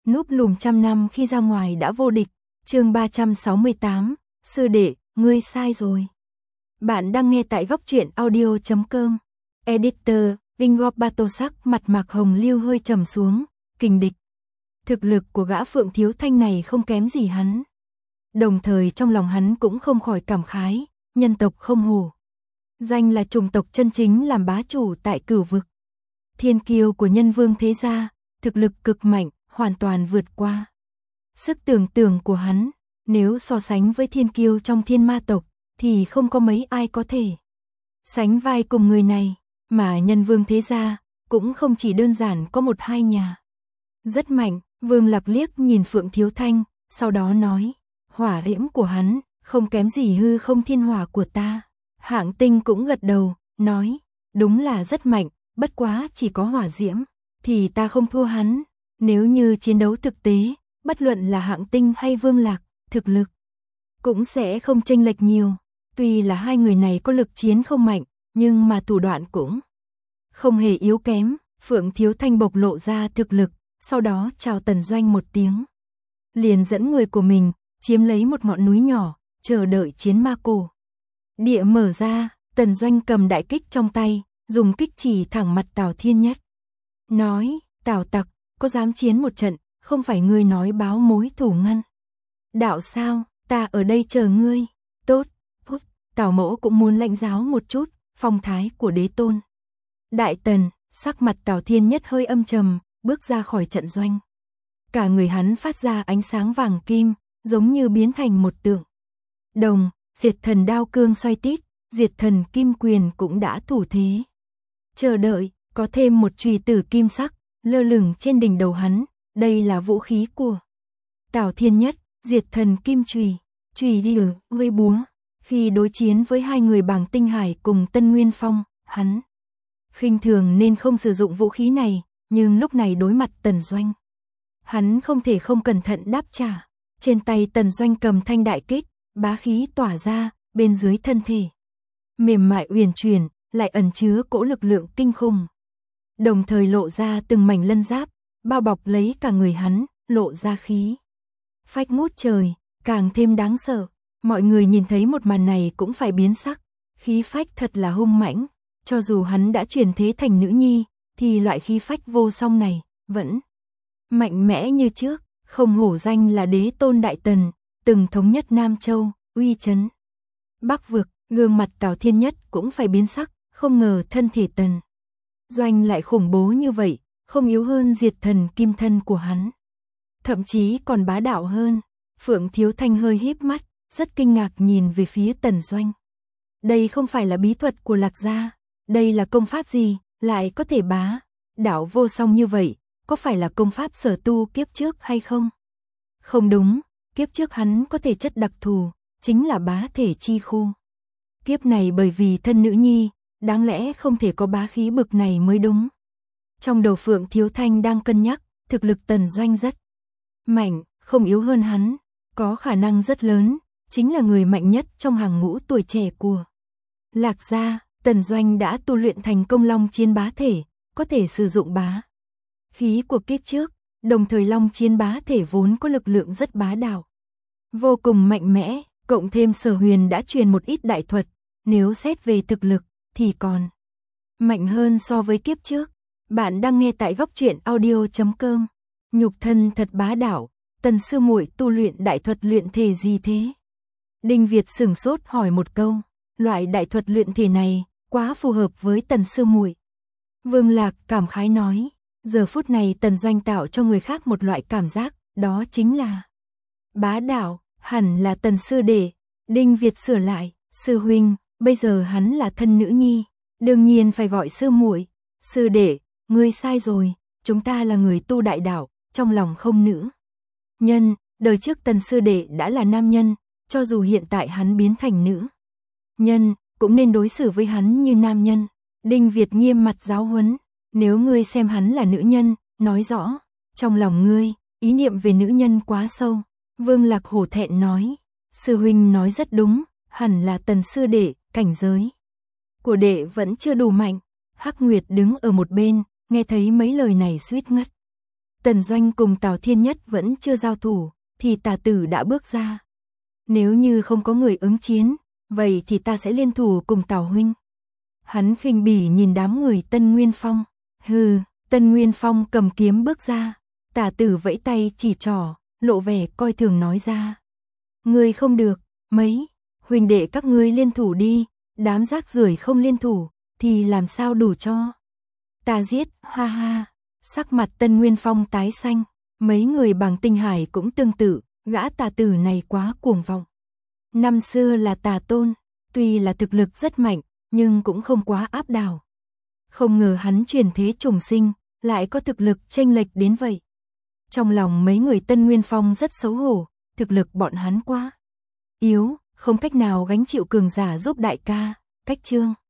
núp lùm trăm năm khi ra ngoài đã vô địch. Chương 368, sư đệ, ngươi sai rồi. Bạn đang nghe tại góc truyện audio.com. Editor, Ingop Batosak, mặt Mạc Hồng Lưu hơi trầm xuống, kình địch. Thực lực của gã Phượng Thiếu Thanh này không kém gì hắn. Đồng thời trong lòng hắn cũng không khỏi cảm khái, nhân tộc không hổ. Danh là chủng tộc chân chính làm bá chủ tại cửu vực. Thiên kiêu của nhân vương thế gia, thực lực cực mạnh, hoàn toàn vượt qua sức tưởng tượng của hắn. Nếu so sánh với thiên kiêu trong thiên ma tộc, thì không có mấy ai có thể sánh vai cùng người này. Mà nhân vương thế gia, cũng không chỉ đơn giản có một hai nhà. Rất mạnh, Vương Lạc liếc nhìn Phượng Thiếu Thanh, sau đó nói, hỏa diễm của hắn, không kém gì hư không thiên hỏa của ta. Hạng Tinh cũng gật đầu, nói, đúng là rất mạnh, bất quá chỉ có hỏa diễm, thì ta không thua hắn. Nếu như chiến đấu thực tế, bất luận là Hạng Tinh hay Vương Lạc, thực lực cũng sẽ không chênh lệch nhiều. Tuy là hai người này có lực chiến không mạnh, nhưng mà thủ đoạn cũng không hề yếu kém. Phượng Thiếu Thanh bộc lộ ra thực lực, sau đó chào Tần Doanh một tiếng. Liền dẫn người của mình, chiếm lấy một ngọn núi nhỏ, chờ đợi chiến ma cổ. Địa mở ra, Tần Doanh cầm đại kích trong tay, dùng kích chỉ thẳng mặt Tào Thiên Nhất. Nói, Tào tặc, có dám chiến một trận, không phải ngươi nói báo mối thủ ngăn đạo sao, ta ở đây chờ ngươi. Tốt, hút, Tào mẫu cũng muốn lãnh giáo một chút, phong thái của đế tôn. Đại Tần, sắc mặt Tào Thiên Nhất hơi âm trầm, bước ra khỏi trận doanh. Cả người hắn phát ra ánh sáng vàng kim, giống như biến thành một tượng đồng. Diệt thần đao cương xoay tít, diệt thần kim quyền cũng đã thủ thế. Chờ đợi, có thêm một chùy tử kim sắc, lơ lửng trên đỉnh đầu hắn, đây là vũ khí của Tào Thiên Nhất, diệt thần kim chùy, chùy đi với búa. Khi đối chiến với hai người Bàng Tinh Hải cùng Tân Nguyên Phong, hắn khinh thường nên không sử dụng vũ khí này, nhưng lúc này đối mặt Tần Doanh, hắn không thể không cẩn thận đáp trả. Trên tay Tần Doanh cầm thanh đại kích, bá khí tỏa ra, bên dưới thân thể mềm mại uyển chuyển, lại ẩn chứa cỗ lực lượng kinh khủng. Đồng thời lộ ra từng mảnh lân giáp, bao bọc lấy cả người hắn, lộ ra khí phách ngút trời, càng thêm đáng sợ. Mọi người nhìn thấy một màn này cũng phải biến sắc, khí phách thật là hung mãnh. Cho dù hắn đã chuyển thế thành nữ nhi, thì loại khí phách vô song này vẫn mạnh mẽ như trước. Không hổ danh là đế tôn Đại Tần, từng thống nhất Nam Châu, uy chấn Bắc vực. Gương mặt Tào Thiên Nhất cũng phải biến sắc, không ngờ thân thể Tần Doanh lại khủng bố như vậy, không yếu hơn diệt thần kim thân của hắn, thậm chí còn bá đạo hơn. Phượng Thiếu Thanh hơi híp mắt, rất kinh ngạc nhìn về phía Tần Doanh. Đây không phải là bí thuật của Lạc gia, đây là công pháp gì, lại có thể bá đạo vô song như vậy, có phải là công pháp sở tu kiếp trước hay không? Không đúng, kiếp trước hắn có thể chất đặc thù, chính là bá thể chi khu. Kiếp này bởi vì thân nữ nhi, đáng lẽ không thể có bá khí bực này mới đúng. Trong đầu Phượng Thiếu Thanh đang cân nhắc, thực lực Tần Doanh rất mạnh, không yếu hơn hắn, có khả năng rất lớn, chính là người mạnh nhất trong hàng ngũ tuổi trẻ của Lạc gia. Tần Doanh đã tu luyện thành công long chiến bá thể, có thể sử dụng bá khí của kiếp trước, đồng thời long chiến bá thể vốn có lực lượng rất bá đạo, vô cùng mạnh mẽ, cộng thêm Sở Huyền đã truyền một ít đại thuật, nếu xét về thực lực thì còn mạnh hơn so với kiếp trước. Bạn đang nghe tại góc truyện audio.com. Nhục thân thật bá đạo, Tần sư muội tu luyện đại thuật luyện thể gì thế? Đinh Việt sửng sốt hỏi một câu, loại đại thuật luyện thể này quá phù hợp với Tần sư muội. Vương Lạc cảm khái nói, giờ phút này Tần Doanh tạo cho người khác một loại cảm giác, đó chính là bá đạo, hẳn là Tần sư đệ. Đinh Việt sửa lại, sư huynh, bây giờ hắn là thân nữ nhi, đương nhiên phải gọi sư muội. Sư đệ, ngươi sai rồi, chúng ta là người tu đại đạo, trong lòng không nữ nhân. Đời trước Tần sư đệ đã là nam nhân, cho dù hiện tại hắn biến thành nữ nhân, cũng nên đối xử với hắn như nam nhân. Đinh Việt nghiêm mặt giáo huấn, nếu ngươi xem hắn là nữ nhân, nói rõ trong lòng ngươi ý niệm về nữ nhân quá sâu. Vương Lạc hổ thẹn nói, sư huynh nói rất đúng, hẳn là Tần sư đệ, cảnh giới của đệ vẫn chưa đủ mạnh. Hắc Nguyệt đứng ở một bên, nghe thấy mấy lời này suýt ngất. Tần Doanh cùng Tào Thiên Nhất vẫn chưa giao thủ, thì Tả Tử đã bước ra. Nếu như không có người ứng chiến, vậy thì ta sẽ liên thủ cùng Tào huynh. Hắn khinh bỉ nhìn đám người Tân Nguyên Phong. Hừ, Tân Nguyên Phong cầm kiếm bước ra. Tả Tử vẫy tay chỉ trỏ, lộ vẻ coi thường nói ra. Ngươi không được, mấy huynh đệ các ngươi liên thủ đi, đám rác rưởi không liên thủ, thì làm sao đủ cho. Ta giết, ha ha. Sắc mặt Tân Nguyên Phong tái xanh, mấy người bằng Tinh Hải cũng tương tự, gã Tả Tử này quá cuồng vọng. Năm xưa là Tả Tôn, tuy là thực lực rất mạnh, nhưng cũng không quá áp đảo. Không ngờ hắn chuyển thế trùng sinh, lại có thực lực chênh lệch đến vậy. Trong lòng mấy người Tân Nguyên Phong rất xấu hổ, thực lực bọn hắn quá yếu, không cách nào gánh chịu cường giả giúp đại ca. Cách chương